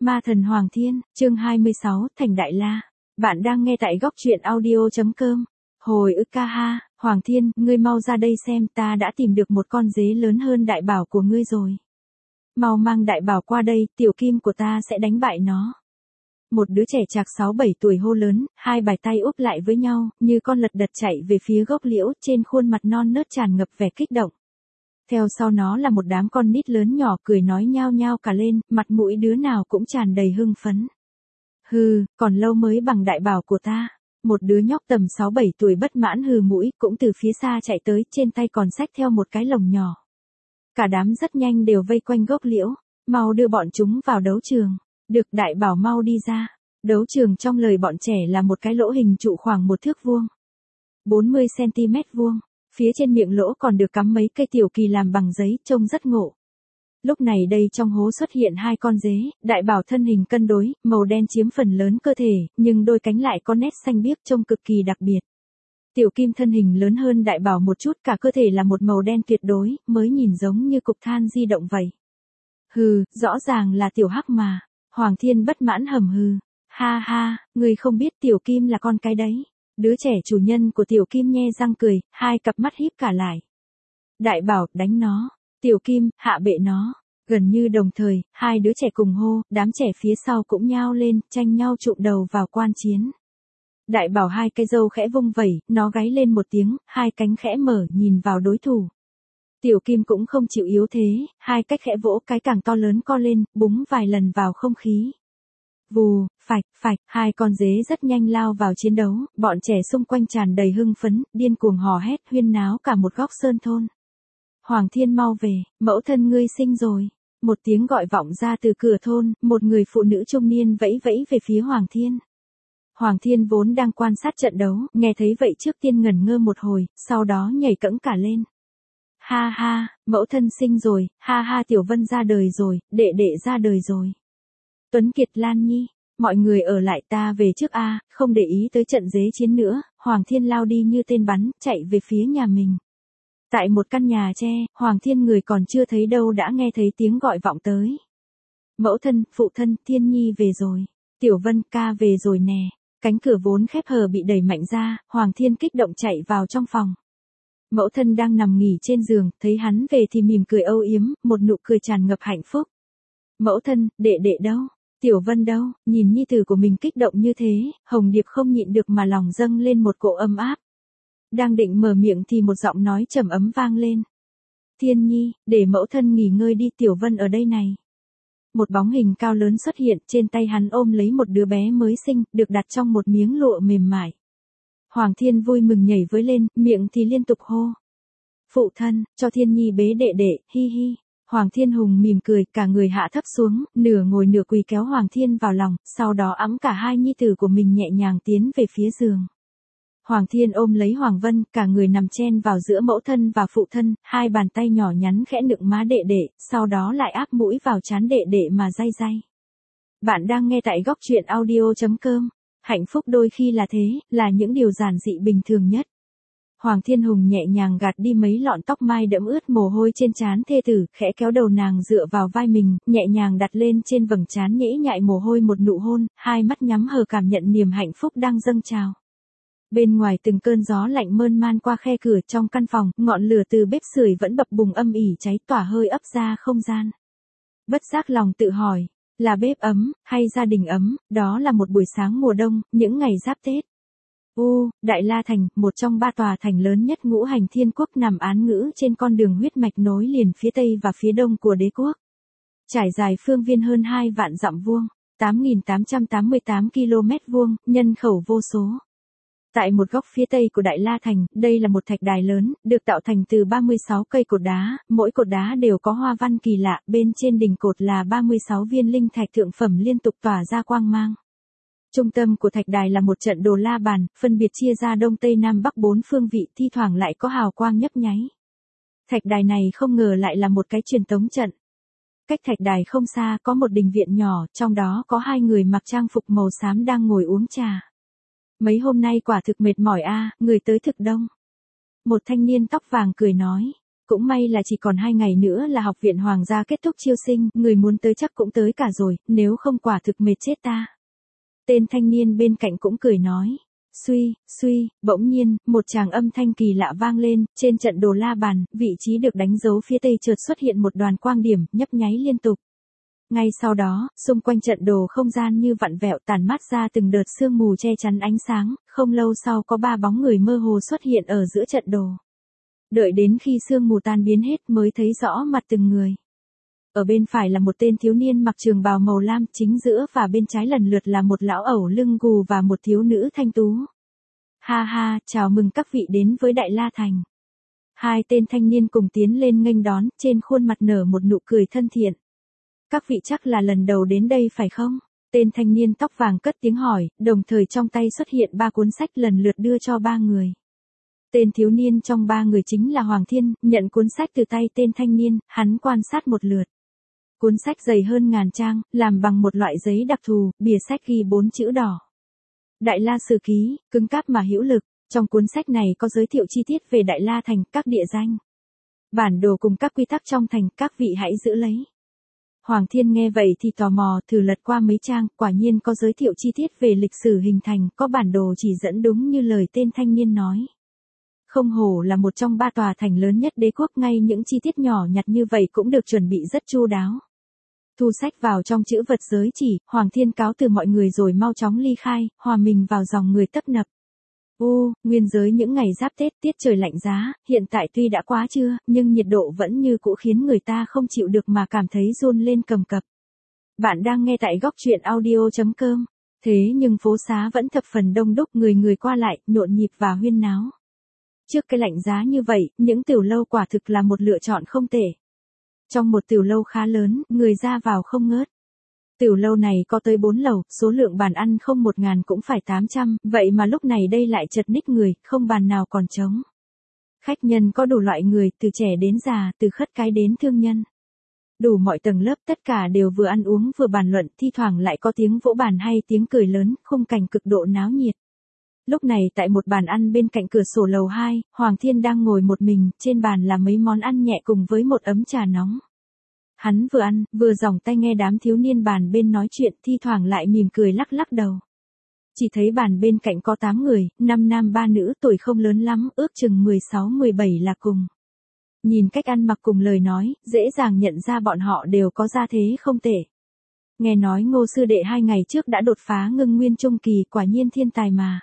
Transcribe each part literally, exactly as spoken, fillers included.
Ma thần Hoàng Thiên, chương hai mươi sáu, Thành Đại La. Bạn đang nghe tại góc truyện audio.com. Hồi ức ca ha, Hoàng Thiên, ngươi mau ra đây xem, ta đã tìm được một con dế lớn hơn đại bảo của ngươi rồi. Mau mang đại bảo qua đây, tiểu kim của ta sẽ đánh bại nó. Một đứa trẻ chạc sáu bảy tuổi hô lớn, hai bàn tay úp lại với nhau, như con lật đật chạy về phía gốc liễu, trên khuôn mặt non nớt tràn ngập vẻ kích động. Theo sau nó là một đám con nít lớn nhỏ cười nói nhao nhao cả lên, mặt mũi đứa nào cũng tràn đầy hưng phấn. Hừ, còn lâu mới bằng đại bảo của ta. Một đứa nhóc tầm sáu bảy tuổi bất mãn hừ mũi, cũng từ phía xa chạy tới, trên tay còn xách theo một cái lồng nhỏ. Cả đám rất nhanh đều vây quanh gốc liễu, mau đưa bọn chúng vào đấu trường. Được, đại bảo mau đi ra. Đấu trường trong lời bọn trẻ là một cái lỗ hình trụ khoảng một thước vuông, bốn mươi xăng-ti-mét vuông. Phía trên miệng lỗ còn được cắm mấy cây tiểu kỳ làm bằng giấy, trông rất ngộ. Lúc này đây trong hố xuất hiện hai con dế, đại bảo thân hình cân đối, màu đen chiếm phần lớn cơ thể, nhưng đôi cánh lại có nét xanh biếc trông cực kỳ đặc biệt. Tiểu kim thân hình lớn hơn đại bảo một chút, cả cơ thể là một màu đen tuyệt đối, mới nhìn giống như cục than di động vậy. Hừ, rõ ràng là tiểu hắc mà. Hoàng Thiên bất mãn hầm hừ. Ha ha, người không biết tiểu kim là con cái đấy. Đứa trẻ chủ nhân của tiểu kim nhe răng cười, hai cặp mắt híp cả lại. Đại bảo, đánh nó. Tiểu kim, hạ bệ nó. Gần như đồng thời, hai đứa trẻ cùng hô, đám trẻ phía sau cũng nhao lên, tranh nhau trụm đầu vào quan chiến. Đại bảo hai cây râu khẽ vung vẩy, nó gáy lên một tiếng, hai cánh khẽ mở nhìn vào đối thủ. Tiểu kim cũng không chịu yếu thế, hai cách khẽ vỗ cái càng to lớn co lên, búng vài lần vào không khí. Vù, phạch, phạch, hai con dế rất nhanh lao vào chiến đấu, bọn trẻ xung quanh tràn đầy hưng phấn, điên cuồng hò hét huyên náo cả một góc sơn thôn. Hoàng Thiên mau về, mẫu thân ngươi sinh rồi. Một tiếng gọi vọng ra từ cửa thôn, một người phụ nữ trung niên vẫy vẫy về phía Hoàng Thiên. Hoàng Thiên vốn đang quan sát trận đấu, nghe thấy vậy trước tiên ngẩn ngơ một hồi, sau đó nhảy cẫng cả lên. Ha ha, mẫu thân sinh rồi, ha ha Tiểu Vân ra đời rồi, đệ đệ ra đời rồi. Tuấn Kiệt Lan Nhi, mọi người ở lại ta về trước a, không để ý tới trận dế chiến nữa, Hoàng Thiên lao đi như tên bắn, chạy về phía nhà mình. Tại một căn nhà tre, Hoàng Thiên người còn chưa thấy đâu đã nghe thấy tiếng gọi vọng tới. Mẫu thân, phụ thân, Thiên Nhi về rồi. Tiểu Vân ca về rồi nè. Cánh cửa vốn khép hờ bị đẩy mạnh ra, Hoàng Thiên kích động chạy vào trong phòng. Mẫu thân đang nằm nghỉ trên giường, thấy hắn về thì mỉm cười âu yếm, một nụ cười tràn ngập hạnh phúc. Mẫu thân, đệ đệ đâu? Tiểu Vân đâu? Nhìn nhi tử của mình kích động như thế, Hồng Điệp không nhịn được mà lòng dâng lên một cỗ ấm áp. Đang định mở miệng thì một giọng nói trầm ấm vang lên. Thiên Nhi, để mẫu thân nghỉ ngơi đi, Tiểu Vân ở đây này. Một bóng hình cao lớn xuất hiện, trên tay hắn ôm lấy một đứa bé mới sinh, được đặt trong một miếng lụa mềm mại. Hoàng Thiên vui mừng nhảy với lên, miệng thì liên tục hô. Phụ thân, cho Thiên Nhi bế đệ đệ, hi hi. Hoàng Thiên Hùng mỉm cười, cả người hạ thấp xuống, nửa ngồi nửa quỳ kéo Hoàng Thiên vào lòng, sau đó ẵm cả hai nhi tử của mình nhẹ nhàng tiến về phía giường. Hoàng Thiên ôm lấy Hoàng Vân, cả người nằm chen vào giữa mẫu thân và phụ thân, hai bàn tay nhỏ nhắn khẽ nựng má đệ đệ, sau đó lại áp mũi vào trán đệ đệ mà day day. Bạn đang nghe tại góc truyện audio.com. Hạnh phúc đôi khi là thế, là những điều giản dị bình thường nhất. Hoàng Thiên Hùng nhẹ nhàng gạt đi mấy lọn tóc mai đẫm ướt mồ hôi trên trán thê tử, khẽ kéo đầu nàng dựa vào vai mình, nhẹ nhàng đặt lên trên vầng trán nhễ nhại mồ hôi một nụ hôn, hai mắt nhắm hờ cảm nhận niềm hạnh phúc đang dâng trào. Bên ngoài từng cơn gió lạnh mơn man qua khe cửa trong căn phòng, ngọn lửa từ bếp sưởi vẫn bập bùng âm ỉ cháy tỏa hơi ấp ra không gian. Bất giác lòng tự hỏi, là bếp ấm, hay gia đình ấm, đó là một buổi sáng mùa đông, những ngày giáp Tết. U, Đại La Thành, một trong ba tòa thành lớn nhất ngũ hành thiên quốc nằm án ngữ trên con đường huyết mạch nối liền phía tây và phía đông của đế quốc. Trải dài phương viên hơn hai vạn dặm vuông, tám nghìn tám trăm tám mươi tám ki lô mét vuông, nhân khẩu vô số. Tại một góc phía tây của Đại La Thành, đây là một thạch đài lớn, được tạo thành từ ba mươi sáu cây cột đá, mỗi cột đá đều có hoa văn kỳ lạ, bên trên đỉnh cột là ba mươi sáu viên linh thạch thượng phẩm liên tục tỏa ra quang mang. Trung tâm của thạch đài là một trận đồ la bàn, phân biệt chia ra đông tây nam bắc bốn phương vị, thi thoảng lại có hào quang nhấp nháy. Thạch đài này không ngờ lại là một cái truyền tống trận. Cách thạch đài không xa có một đình viện nhỏ, trong đó có hai người mặc trang phục màu xám đang ngồi uống trà. Mấy hôm nay quả thực mệt mỏi a, người tới thực đông. Một thanh niên tóc vàng cười nói. Cũng may là chỉ còn hai ngày nữa là học viện Hoàng gia kết thúc chiêu sinh, người muốn tới chắc cũng tới cả rồi, nếu không quả thực mệt chết ta. Tên thanh niên bên cạnh cũng cười nói. Suy, suy, bỗng nhiên, một tràng âm thanh kỳ lạ vang lên, trên trận đồ la bàn, vị trí được đánh dấu phía tây chợt xuất hiện một đoàn quang điểm, nhấp nháy liên tục. Ngay sau đó, xung quanh trận đồ không gian như vặn vẹo tản mát ra từng đợt sương mù che chắn ánh sáng, không lâu sau có ba bóng người mơ hồ xuất hiện ở giữa trận đồ. Đợi đến khi sương mù tan biến hết mới thấy rõ mặt từng người. Ở bên phải là một tên thiếu niên mặc trường bào màu lam, chính giữa và bên trái lần lượt là một lão ẩu lưng gù và một thiếu nữ thanh tú. Ha ha, chào mừng các vị đến với Đại La Thành. Hai tên thanh niên cùng tiến lên nghênh đón, trên khuôn mặt nở một nụ cười thân thiện. Các vị chắc là lần đầu đến đây phải không? Tên thanh niên tóc vàng cất tiếng hỏi, đồng thời trong tay xuất hiện ba cuốn sách lần lượt đưa cho ba người. Tên thiếu niên trong ba người chính là Hoàng Thiên, nhận cuốn sách từ tay tên thanh niên, hắn quan sát một lượt. Cuốn sách dày hơn ngàn trang, làm bằng một loại giấy đặc thù, bìa sách ghi bốn chữ đỏ. Đại La Sử Ký, cứng cáp mà hữu lực. Trong cuốn sách này có giới thiệu chi tiết về Đại La Thành, các địa danh, bản đồ cùng các quy tắc trong thành, các vị hãy giữ lấy. Hoàng Thiên nghe vậy thì tò mò, thử lật qua mấy trang, quả nhiên có giới thiệu chi tiết về lịch sử hình thành, có bản đồ chỉ dẫn đúng như lời tên thanh niên nói. Không hổ là một trong ba tòa thành lớn nhất đế quốc, ngay những chi tiết nhỏ nhặt như vậy cũng được chuẩn bị rất chu đáo. Thu sách vào trong chữ vật giới chỉ, Hoàng Thiên cáo từ mọi người rồi mau chóng ly khai, hòa mình vào dòng người tấp nập. U, nguyên giới những ngày giáp Tết, tiết trời lạnh giá, hiện tại tuy đã quá trưa, nhưng nhiệt độ vẫn như cũ khiến người ta không chịu được mà cảm thấy run lên cầm cập. Bạn đang nghe tại góc truyện audio chấm com. Thế nhưng phố xá vẫn thập phần đông đúc, người người qua lại, nhộn nhịp và huyên náo. Trước cái lạnh giá như vậy, những tiểu lâu quả thực là một lựa chọn không tệ. Trong một tiểu lâu khá lớn, người ra vào không ngớt. Tiểu lâu này có tới bốn lầu, số lượng bàn ăn không một ngàn cũng phải tám trăm, vậy mà lúc này đây lại chật ních người, không bàn nào còn trống. Khách nhân có đủ loại người, từ trẻ đến già, từ khất cái đến thương nhân. Đủ mọi tầng lớp, tất cả đều vừa ăn uống vừa bàn luận, thi thoảng lại có tiếng vỗ bàn hay tiếng cười lớn, khung cảnh cực độ náo nhiệt. Lúc này tại một bàn ăn bên cạnh cửa sổ lầu hai, Hoàng Thiên đang ngồi một mình, trên bàn là mấy món ăn nhẹ cùng với một ấm trà nóng. Hắn vừa ăn, vừa giỏng tay nghe đám thiếu niên bàn bên nói chuyện, thi thoảng lại mỉm cười lắc lắc đầu. Chỉ thấy bàn bên cạnh có tám người, năm nam ba nữ, tuổi không lớn lắm, ước chừng mười sáu mười bảy là cùng. Nhìn cách ăn mặc cùng lời nói, dễ dàng nhận ra bọn họ đều có gia thế không tệ. Nghe nói Ngô sư đệ hai ngày trước đã đột phá ngưng nguyên trung kỳ, quả nhiên thiên tài mà.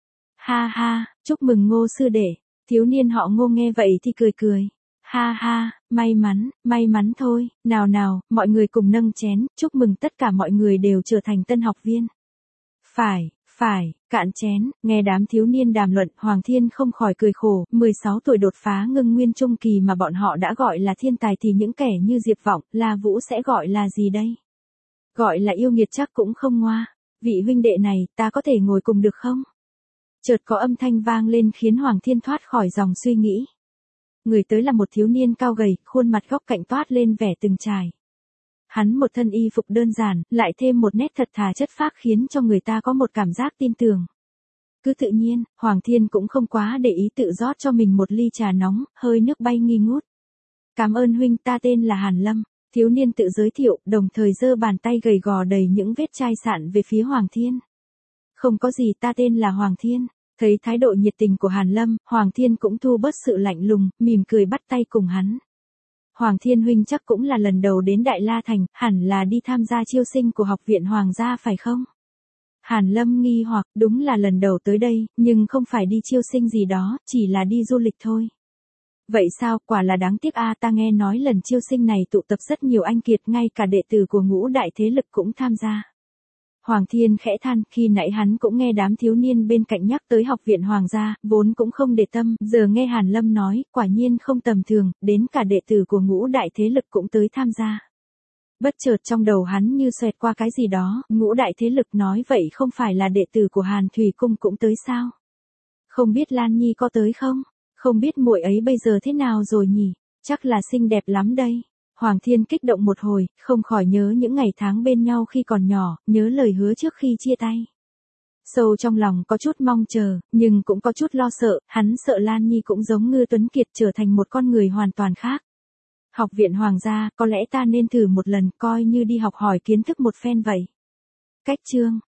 Ha ha, chúc mừng Ngô sư đệ. Thiếu niên họ Ngô nghe vậy thì cười cười. Ha ha, may mắn, may mắn thôi, nào nào, mọi người cùng nâng chén, chúc mừng tất cả mọi người đều trở thành tân học viên. Phải, phải, cạn chén, nghe đám thiếu niên đàm luận, Hoàng Thiên không khỏi cười khổ, mười sáu tuổi đột phá ngưng nguyên trung kỳ mà bọn họ đã gọi là thiên tài thì những kẻ như Diệp Vọng, La Vũ sẽ gọi là gì đây? Gọi là yêu nghiệt chắc cũng không ngoa. Vị huynh đệ này, ta có thể ngồi cùng được không? Chợt có âm thanh vang lên khiến Hoàng Thiên thoát khỏi dòng suy nghĩ. Người tới là một thiếu niên cao gầy, khuôn mặt góc cạnh toát lên vẻ từng trải. Hắn một thân y phục đơn giản, lại thêm một nét thật thà chất phác khiến cho người ta có một cảm giác tin tưởng. Cứ tự nhiên, Hoàng Thiên cũng không quá để ý tự rót cho mình một ly trà nóng, hơi nước bay nghi ngút. Cảm ơn huynh, ta tên là Hàn Lâm. Thiếu niên tự giới thiệu, đồng thời giơ bàn tay gầy gò đầy những vết chai sạn về phía Hoàng Thiên. Không có gì, ta tên là Hoàng Thiên. Thấy thái độ nhiệt tình của Hàn Lâm, Hoàng Thiên cũng thu bớt sự lạnh lùng, mỉm cười bắt tay cùng hắn. Hoàng Thiên huynh chắc cũng là lần đầu đến Đại La Thành, hẳn là đi tham gia chiêu sinh của học viện Hoàng gia phải không? Hàn Lâm nghi hoặc, đúng là lần đầu tới đây, nhưng không phải đi chiêu sinh gì đó, chỉ là đi du lịch thôi. Vậy sao, quả là đáng tiếc a, ta nghe nói lần chiêu sinh này tụ tập rất nhiều anh kiệt, ngay cả đệ tử của ngũ đại thế lực cũng tham gia. Hoàng Thiên khẽ than, khi nãy hắn cũng nghe đám thiếu niên bên cạnh nhắc tới học viện Hoàng gia, vốn cũng không để tâm, giờ nghe Hàn Lâm nói, quả nhiên không tầm thường, đến cả đệ tử của ngũ đại thế lực cũng tới tham gia. Bất chợt trong đầu hắn như xoẹt qua cái gì đó, ngũ đại thế lực nói vậy không phải là đệ tử của Hàn Thủy Cung cũng tới sao? Không biết Lan Nhi có tới không? Không biết muội ấy bây giờ thế nào rồi nhỉ? Chắc là xinh đẹp lắm đây. Hoàng Thiên kích động một hồi, không khỏi nhớ những ngày tháng bên nhau khi còn nhỏ, nhớ lời hứa trước khi chia tay. Sâu trong lòng có chút mong chờ, nhưng cũng có chút lo sợ, hắn sợ Lan Nhi cũng giống Ngư Tuấn Kiệt trở thành một con người hoàn toàn khác. Học viện Hoàng gia, có lẽ ta nên thử một lần, coi như đi học hỏi kiến thức một phen vậy. Cách chương